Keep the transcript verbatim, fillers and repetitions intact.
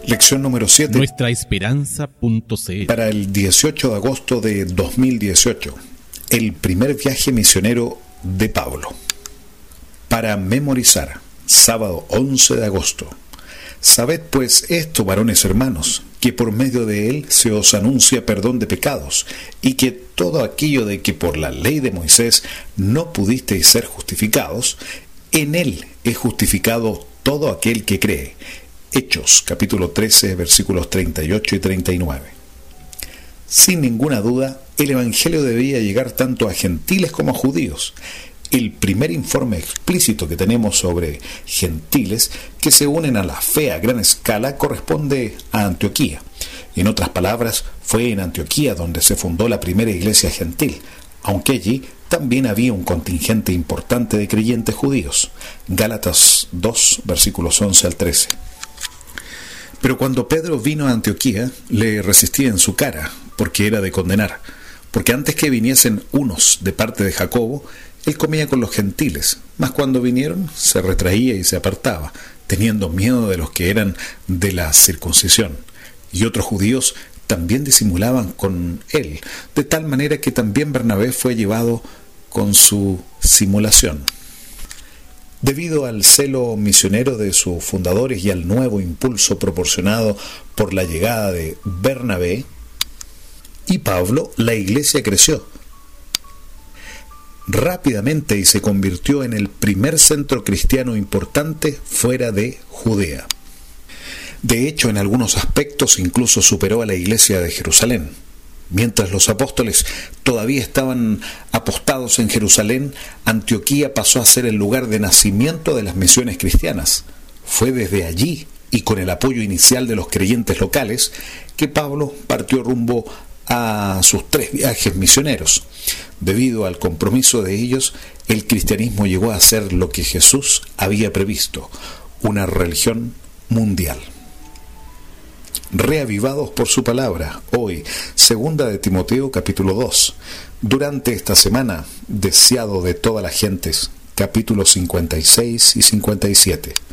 Lección número siete. Nuestra Esperanza punto c l. Para el dieciocho de agosto de dos mil dieciocho. El primer viaje misionero de Pablo. Para memorizar. Sábado once de agosto. Sabed pues esto, varones hermanos, que por medio de él se os anuncia perdón de pecados, y que todo aquello de que por la ley de Moisés no pudisteis ser justificados, en él es justificado todo aquel que cree. Hechos, capítulo trece, versículos treinta y ocho y treinta y nueve. Sin ninguna duda, el Evangelio debía llegar tanto a gentiles como a judíos. El primer informe explícito que tenemos sobre gentiles que se unen a la fe a gran escala corresponde a Antioquía. En otras palabras, fue en Antioquía donde se fundó la primera iglesia gentil, aunque allí también había un contingente importante de creyentes judíos. Gálatas dos, versículos once al trece. Pero cuando Pedro vino a Antioquía, le resistía en su cara, porque era de condenar, porque antes que viniesen unos de parte de Jacobo, él comía con los gentiles, mas cuando vinieron se retraía y se apartaba, teniendo miedo de los que eran de la circuncisión. Y otros judíos también disimulaban con él, de tal manera que también Bernabé fue llevado con su simulación. Debido al celo misionero de sus fundadores y al nuevo impulso proporcionado por la llegada de Bernabé y Pablo, la iglesia creció rápidamente y se convirtió en el primer centro cristiano importante fuera de Judea. De hecho, en algunos aspectos incluso superó a la iglesia de Jerusalén. Mientras los apóstoles todavía estaban apostados en Jerusalén, Antioquía pasó a ser el lugar de nacimiento de las misiones cristianas. Fue desde allí, y con el apoyo inicial de los creyentes locales, que Pablo partió rumbo a sus tres viajes misioneros. Debido al compromiso de ellos, el cristianismo llegó a ser lo que Jesús había previsto, una religión mundial. Reavivados por su palabra, hoy, segunda de Timoteo capítulo dos, durante esta semana, deseado de todas las gentes, capítulos cincuenta y seis y cincuenta y siete.